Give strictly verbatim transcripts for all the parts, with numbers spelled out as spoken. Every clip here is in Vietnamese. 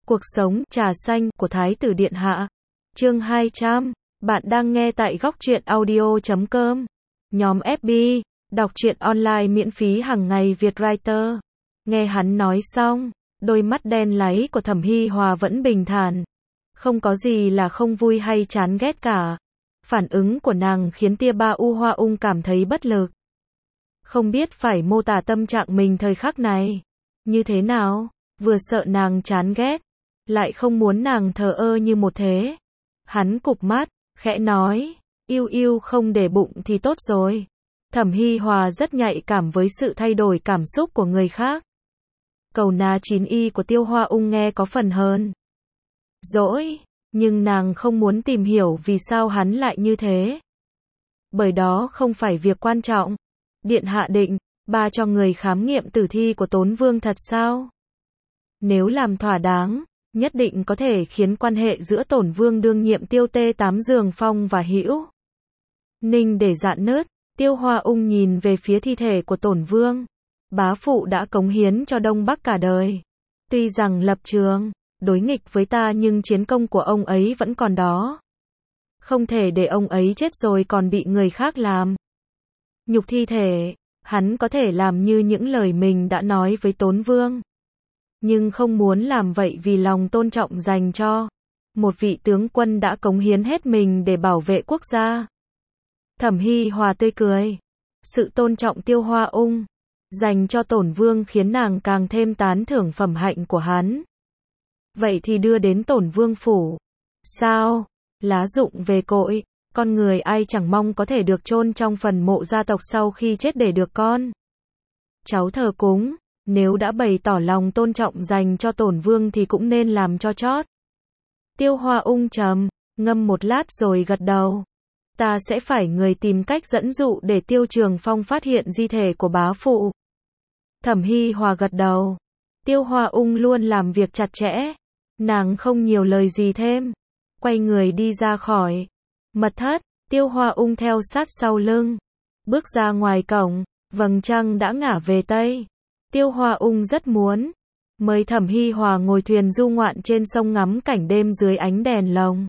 Cuộc sống trà xanh của Thái tử Điện Hạ. Chương hai trăm. Bạn đang nghe tại góc truyện audio chấm com. Nhóm ép bê, đọc truyện online miễn phí hàng ngày Việt Writer. Nghe hắn nói xong, đôi mắt đen láy của Thẩm Hi Hòa vẫn bình thản. Không có gì là không vui hay chán ghét cả. Phản ứng của nàng khiến tia ba u hoa ung cảm thấy bất lực. Không biết phải mô tả tâm trạng mình thời khắc này như thế nào, vừa sợ nàng chán ghét, lại không muốn nàng thờ ơ như một thế. Hắn cụp mắt, khẽ nói, yêu yêu không để bụng thì tốt rồi. Thẩm Hi Hòa rất nhạy cảm với sự thay đổi cảm xúc của người khác. Câu ná chín y của Tiêu Hoa Ung nghe có phần hơn dỗi, nhưng nàng không muốn tìm hiểu vì sao hắn lại như thế. Bởi đó không phải việc quan trọng. Điện hạ định, ba cho người khám nghiệm tử thi của Tốn Vương thật sao? Nếu làm thỏa đáng, nhất định có thể khiến quan hệ giữa Tổn Vương đương nhiệm Tiêu Tê Tám Giường Phong và Hữu Ninh để rạn nứt. Tiêu Hoa Ung nhìn về phía thi thể của Tổn Vương. Bá phụ đã cống hiến cho Đông Bắc cả đời. Tuy rằng lập trường đối nghịch với ta nhưng chiến công của ông ấy vẫn còn đó. Không thể để ông ấy chết rồi còn bị người khác làm nhục thi thể. Hắn có thể làm như những lời mình đã nói với Tốn Vương, nhưng không muốn làm vậy vì lòng tôn trọng dành cho một vị tướng quân đã cống hiến hết mình để bảo vệ quốc gia. Thẩm Hi Hòa tươi cười. Sự tôn trọng Tiêu Hoa Ung dành cho Tổn Vương khiến nàng càng thêm tán thưởng phẩm hạnh của hắn. Vậy thì đưa đến Tổn Vương phủ. Sao? Lá rụng về cội, con người ai chẳng mong có thể được chôn trong phần mộ gia tộc sau khi chết để được con cháu thờ cúng. Nếu đã bày tỏ lòng tôn trọng dành cho Tổn Vương thì cũng nên làm cho chót. Tiêu Hoa Ung trầm ngâm một lát rồi gật đầu. Ta sẽ phải người tìm cách dẫn dụ để Tiêu Trường Phong phát hiện di thể của bá phụ. Thẩm Hi Hòa gật đầu. Tiêu Hoa Ung luôn làm việc chặt chẽ. Nàng không nhiều lời gì thêm, quay người đi ra khỏi mật thất. Tiêu Hoa Ung theo sát sau lưng, bước ra ngoài cổng. Vầng trăng đã ngả về tây. Tiêu Hoa Ung rất muốn mời Thẩm Hi Hòa ngồi thuyền du ngoạn trên sông ngắm cảnh đêm dưới ánh đèn lồng.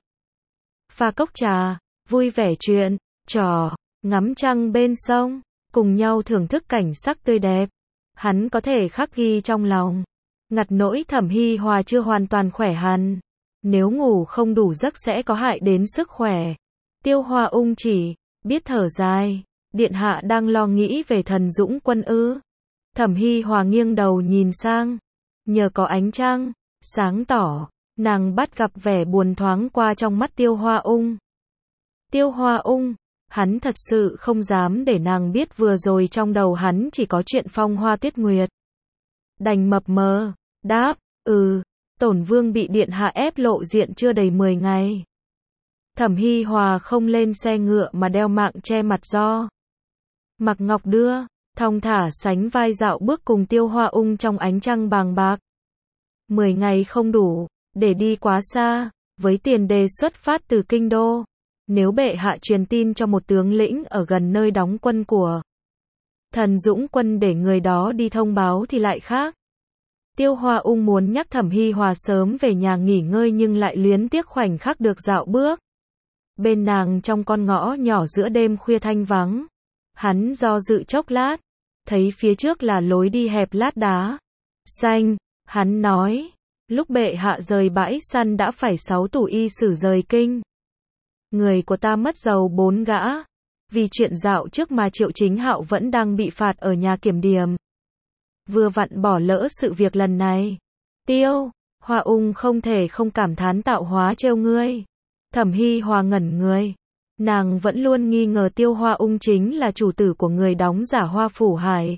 Pha cốc trà, vui vẻ chuyện trò, ngắm trăng bên sông, cùng nhau thưởng thức cảnh sắc tươi đẹp. Hắn có thể khắc ghi trong lòng. Ngặt nỗi Thẩm Hi Hòa chưa hoàn toàn khỏe hẳn. Nếu ngủ không đủ giấc sẽ có hại đến sức khỏe. Tiêu Hoa Ung chỉ biết thở dài. Điện hạ đang lo nghĩ về Thần Dũng Quân ư? Thẩm Hi Hòa nghiêng đầu nhìn sang. Nhờ có ánh trăng sáng tỏ, nàng bắt gặp vẻ buồn thoáng qua trong mắt Tiêu Hoa Ung. Tiêu Hoa Ung, hắn thật sự không dám để nàng biết vừa rồi trong đầu hắn chỉ có chuyện Phong Hoa Tuyết Nguyệt. Đành mập mờ đáp, ừ, Tổn Vương bị điện hạ ép lộ diện chưa đầy mười ngày. Thẩm Hi Hòa không lên xe ngựa mà đeo mạng che mặt do Mạc Ngọc đưa, thong thả sánh vai dạo bước cùng Tiêu Hoa Ung trong ánh trăng bàng bạc. Mười ngày không đủ để đi quá xa. Với tiền đề xuất phát từ kinh đô, nếu bệ hạ truyền tin cho một tướng lĩnh ở gần nơi đóng quân của Thần Dũng Quân để người đó đi thông báo thì lại khác. Tiêu Hoa Ung muốn nhắc Thẩm Hi Hòa sớm về nhà nghỉ ngơi nhưng lại luyến tiếc khoảnh khắc được dạo bước bên nàng trong con ngõ nhỏ giữa đêm khuya thanh vắng. Hắn do dự chốc lát, thấy phía trước là lối đi hẹp lát đá xanh. Hắn nói, lúc bệ hạ rời bãi săn đã phải sáu tủ y sử rời kinh. Người của ta mất dầu bốn gã. Vì chuyện dạo trước mà Triệu Chính Hạo vẫn đang bị phạt ở nhà kiểm điểm. Vừa vặn bỏ lỡ sự việc lần này. Tiêu Hoa Ung không thể không cảm thán tạo hóa trêu ngươi. Thẩm Hi Hòa ngẩn người. Nàng vẫn luôn nghi ngờ Tiêu Hoa Ung chính là chủ tử của người đóng giả Hoa Phủ Hải.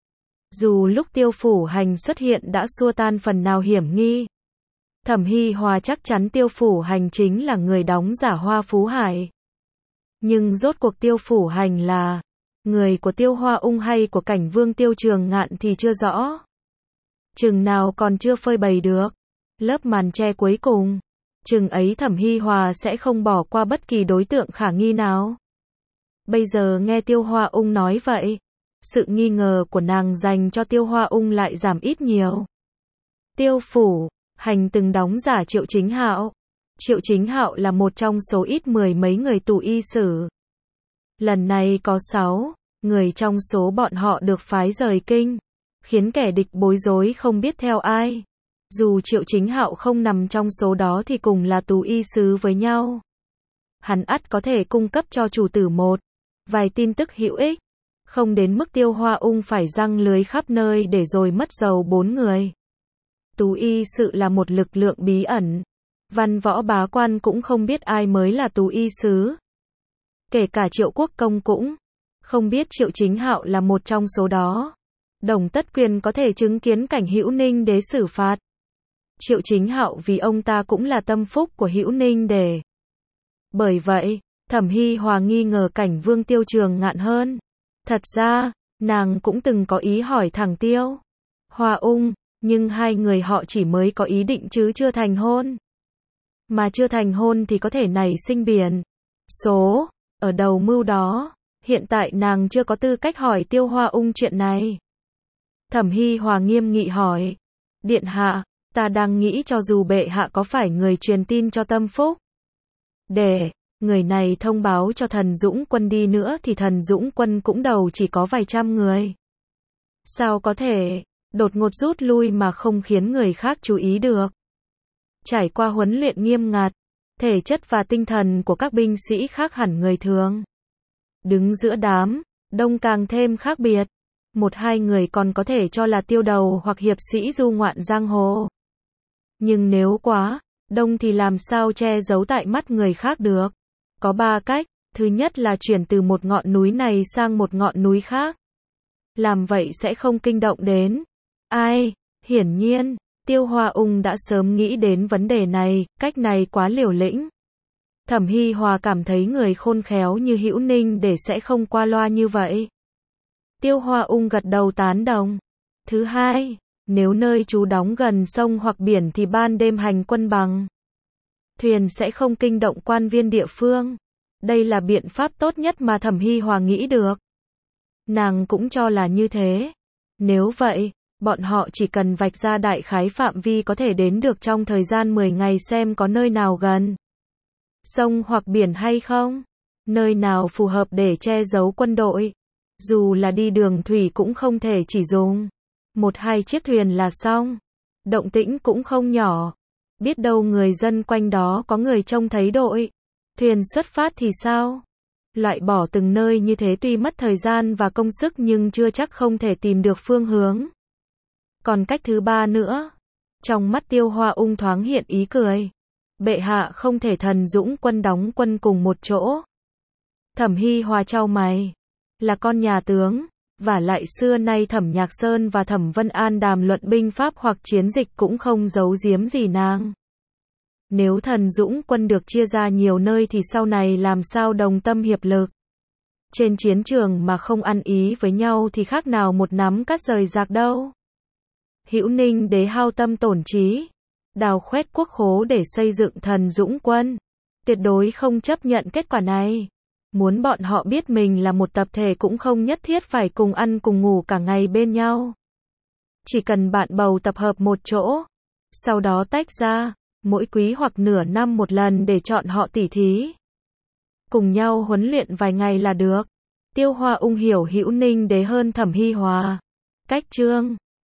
Dù lúc Tiêu Phủ Hành xuất hiện đã xua tan phần nào hiểm nghi. Thẩm Hi Hòa chắc chắn Tiêu Phủ Hành chính là người đóng giả Hoa Phú Hải. Nhưng rốt cuộc Tiêu Phủ Hành là người của Tiêu Hoa Ung hay của Cảnh Vương Tiêu Trường Ngạn thì chưa rõ. Chừng nào còn chưa phơi bày được lớp màn che cuối cùng, chừng ấy Thẩm Hi Hòa sẽ không bỏ qua bất kỳ đối tượng khả nghi nào. Bây giờ nghe Tiêu Hoa Ung nói vậy, sự nghi ngờ của nàng dành cho Tiêu Hoa Ung lại giảm ít nhiều. Tiêu Phủ Hành từng đóng giả Triệu Chính Hạo. Triệu Chính Hạo là một trong số ít mười mấy người tù y sử. Lần này có sáu người trong số bọn họ được phái rời kinh, khiến kẻ địch bối rối không biết theo ai. Dù Triệu Chính Hạo không nằm trong số đó thì cùng là tù y sứ với nhau. Hắn ắt có thể cung cấp cho chủ tử một vài tin tức hữu ích, không đến mức Tiêu Hoa Ung phải giăng lưới khắp nơi để rồi mất dầu bốn người. Tù y sự là một lực lượng bí ẩn. Văn võ bá quan cũng không biết ai mới là tù y sứ. Kể cả Triệu Quốc Công cũng không biết Triệu Chính Hạo là một trong số đó. Đồng Tất Quyền có thể chứng kiến cảnh Hữu Ninh Đế xử phạt Triệu Chính Hạo vì ông ta cũng là tâm phúc của Hữu Ninh Đế. Bởi vậy, Thẩm Hy Hòa nghi ngờ cảnh Vương Tiêu Trường Ngạn hơn. Thật ra, nàng cũng từng có ý hỏi thẳng Tiêu Hoa Ung, nhưng hai người họ chỉ mới có ý định chứ chưa thành hôn. Mà chưa thành hôn thì có thể nảy sinh biển số ở đầu mưu đó. Hiện tại nàng chưa có tư cách hỏi Tiêu Hoa Ung chuyện này. Thẩm Hy Hòa nghiêm nghị hỏi. Điện hạ, ta đang nghĩ cho dù bệ hạ có phải người truyền tin cho tâm phúc để người này thông báo cho Thần Dũng Quân đi nữa thì Thần Dũng Quân cũng đầu chỉ có vài trăm người. Sao có thể đột ngột rút lui mà không khiến người khác chú ý được? Trải qua huấn luyện nghiêm ngặt, thể chất và tinh thần của các binh sĩ khác hẳn người thường. Đứng giữa đám đông càng thêm khác biệt. Một hai người còn có thể cho là tiêu đầu hoặc hiệp sĩ du ngoạn giang hồ. Nhưng nếu quá đông thì làm sao che giấu tại mắt người khác được? Có ba cách. Thứ nhất là chuyển từ một ngọn núi này sang một ngọn núi khác. Làm vậy sẽ không kinh động đến ai. Hiển nhiên, Tiêu Hoa Ung đã sớm nghĩ đến vấn đề này, cách này quá liều lĩnh. Thẩm Hy Hòa cảm thấy người khôn khéo như Hữu Ninh Đế sẽ không qua loa như vậy. Tiêu Hoa Ung gật đầu tán đồng. Thứ hai, nếu nơi trú đóng gần sông hoặc biển thì ban đêm hành quân bằng thuyền sẽ không kinh động quan viên địa phương. Đây là biện pháp tốt nhất mà Thẩm Hy Hòa nghĩ được. Nàng cũng cho là như thế. Nếu vậy, bọn họ chỉ cần vạch ra đại khái phạm vi có thể đến được trong thời gian mười ngày xem có nơi nào gần sông hoặc biển hay không. Nơi nào phù hợp để che giấu quân đội. Dù là đi đường thủy cũng không thể chỉ dùng một hai chiếc thuyền là xong. Động tĩnh cũng không nhỏ. Biết đâu người dân quanh đó có người trông thấy đội thuyền xuất phát thì sao? Loại bỏ từng nơi như thế tuy mất thời gian và công sức nhưng chưa chắc không thể tìm được phương hướng. Còn cách thứ ba nữa. Trong mắt Tiêu Hoa Ung thoáng hiện ý cười. Bệ hạ không thể Thần Dũng Quân đóng quân cùng một chỗ. Thẩm Hy Hòa chau mày. Là con nhà tướng. Vả lại xưa nay Thẩm Nhạc Sơn và Thẩm Vân An đàm luận binh pháp hoặc chiến dịch cũng không giấu giếm gì nàng. Nếu Thần Dũng Quân được chia ra nhiều nơi thì sau này làm sao đồng tâm hiệp lực? Trên chiến trường mà không ăn ý với nhau thì khác nào một nắm cát rời rạc đâu. Hữu Ninh Đế hao tâm tổn trí, đào khoét quốc khố để xây dựng Thần Dũng Quân. Tuyệt đối không chấp nhận kết quả này. Muốn bọn họ biết mình là một tập thể cũng không nhất thiết phải cùng ăn cùng ngủ cả ngày bên nhau. Chỉ cần bạn bầu tập hợp một chỗ, sau đó tách ra, mỗi quý hoặc nửa năm một lần để chọn họ tỉ thí. Cùng nhau huấn luyện vài ngày là được. Tiêu Hoa Ung hiểu Hữu Ninh Đế hơn Thẩm Hy Hòa. Cách chương